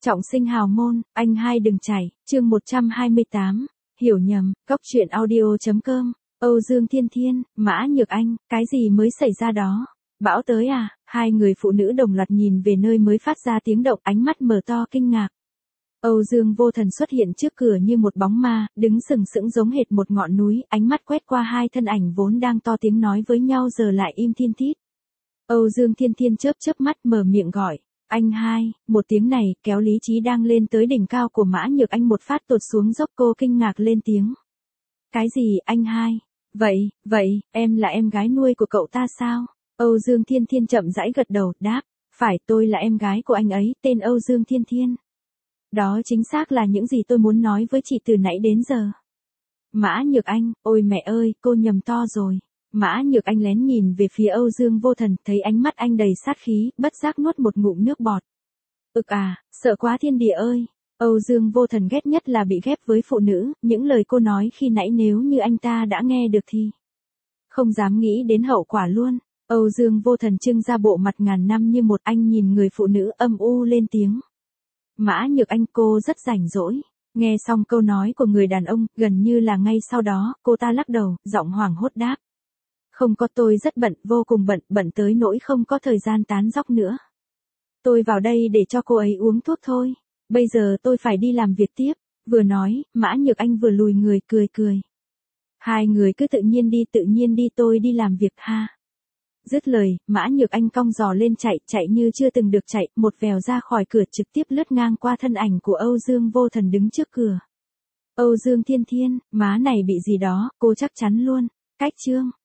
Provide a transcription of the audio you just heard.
Trọng sinh hào môn, anh hai đừng chảy, chương 128, hiểu nhầm, cóc truyện audio.com, Âu Dương Thiên Thiên, Mã Nhược Anh, cái gì mới xảy ra đó? Bão tới à? Hai người phụ nữ đồng loạt nhìn về nơi mới phát ra tiếng động, ánh mắt mở to kinh ngạc. Âu Dương Vô Thần xuất hiện trước cửa như một bóng ma, đứng sừng sững giống hệt một ngọn núi, ánh mắt quét qua hai thân ảnh vốn đang to tiếng nói với nhau giờ lại im thiên thít. Âu Dương Thiên Thiên chớp chớp mắt mở miệng gọi. Anh hai, một tiếng này kéo lý trí đang lên tới đỉnh cao của Mã Nhược Anh một phát tụt xuống dốc, cô kinh ngạc lên tiếng. Cái gì anh hai? Vậy, em là em gái nuôi của cậu ta sao? Âu Dương Thiên Thiên chậm rãi gật đầu, đáp, phải, tôi là em gái của anh ấy, tên Âu Dương Thiên Thiên. Đó chính xác là những gì tôi muốn nói với chị từ nãy đến giờ. Mã Nhược Anh, ôi mẹ ơi, cô nhầm to rồi. Mã Nhược Anh lén nhìn về phía Âu Dương Vô Thần, thấy ánh mắt anh đầy sát khí, bất giác nuốt một ngụm nước bọt. Sợ quá thiên địa ơi. Âu Dương Vô Thần ghét nhất là bị ghép với phụ nữ, những lời cô nói khi nãy nếu như anh ta đã nghe được thì không dám nghĩ đến hậu quả luôn. Âu Dương Vô Thần trưng ra bộ mặt ngàn năm như một, anh nhìn người phụ nữ âm u lên tiếng. Mã Nhược Anh, cô rất rảnh rỗi. Nghe xong câu nói của người đàn ông, gần như là ngay sau đó, cô ta lắc đầu, giọng hoảng hốt đáp. Không có, tôi rất bận, vô cùng bận tới nỗi không có thời gian tán dóc nữa. Tôi vào đây để cho cô ấy uống thuốc thôi. Bây giờ tôi phải đi làm việc tiếp. Vừa nói, Mã Nhược Anh vừa lùi người cười. Hai người cứ tự nhiên đi, tôi đi làm việc ha. Dứt lời, Mã Nhược Anh cong giò lên chạy như chưa từng được chạy, một vèo ra khỏi cửa trực tiếp lướt ngang qua thân ảnh của Âu Dương Vô Thần đứng trước cửa. Âu Dương Thiên Thiên, má này bị gì đó, cô chắc chắn luôn. Cách chương.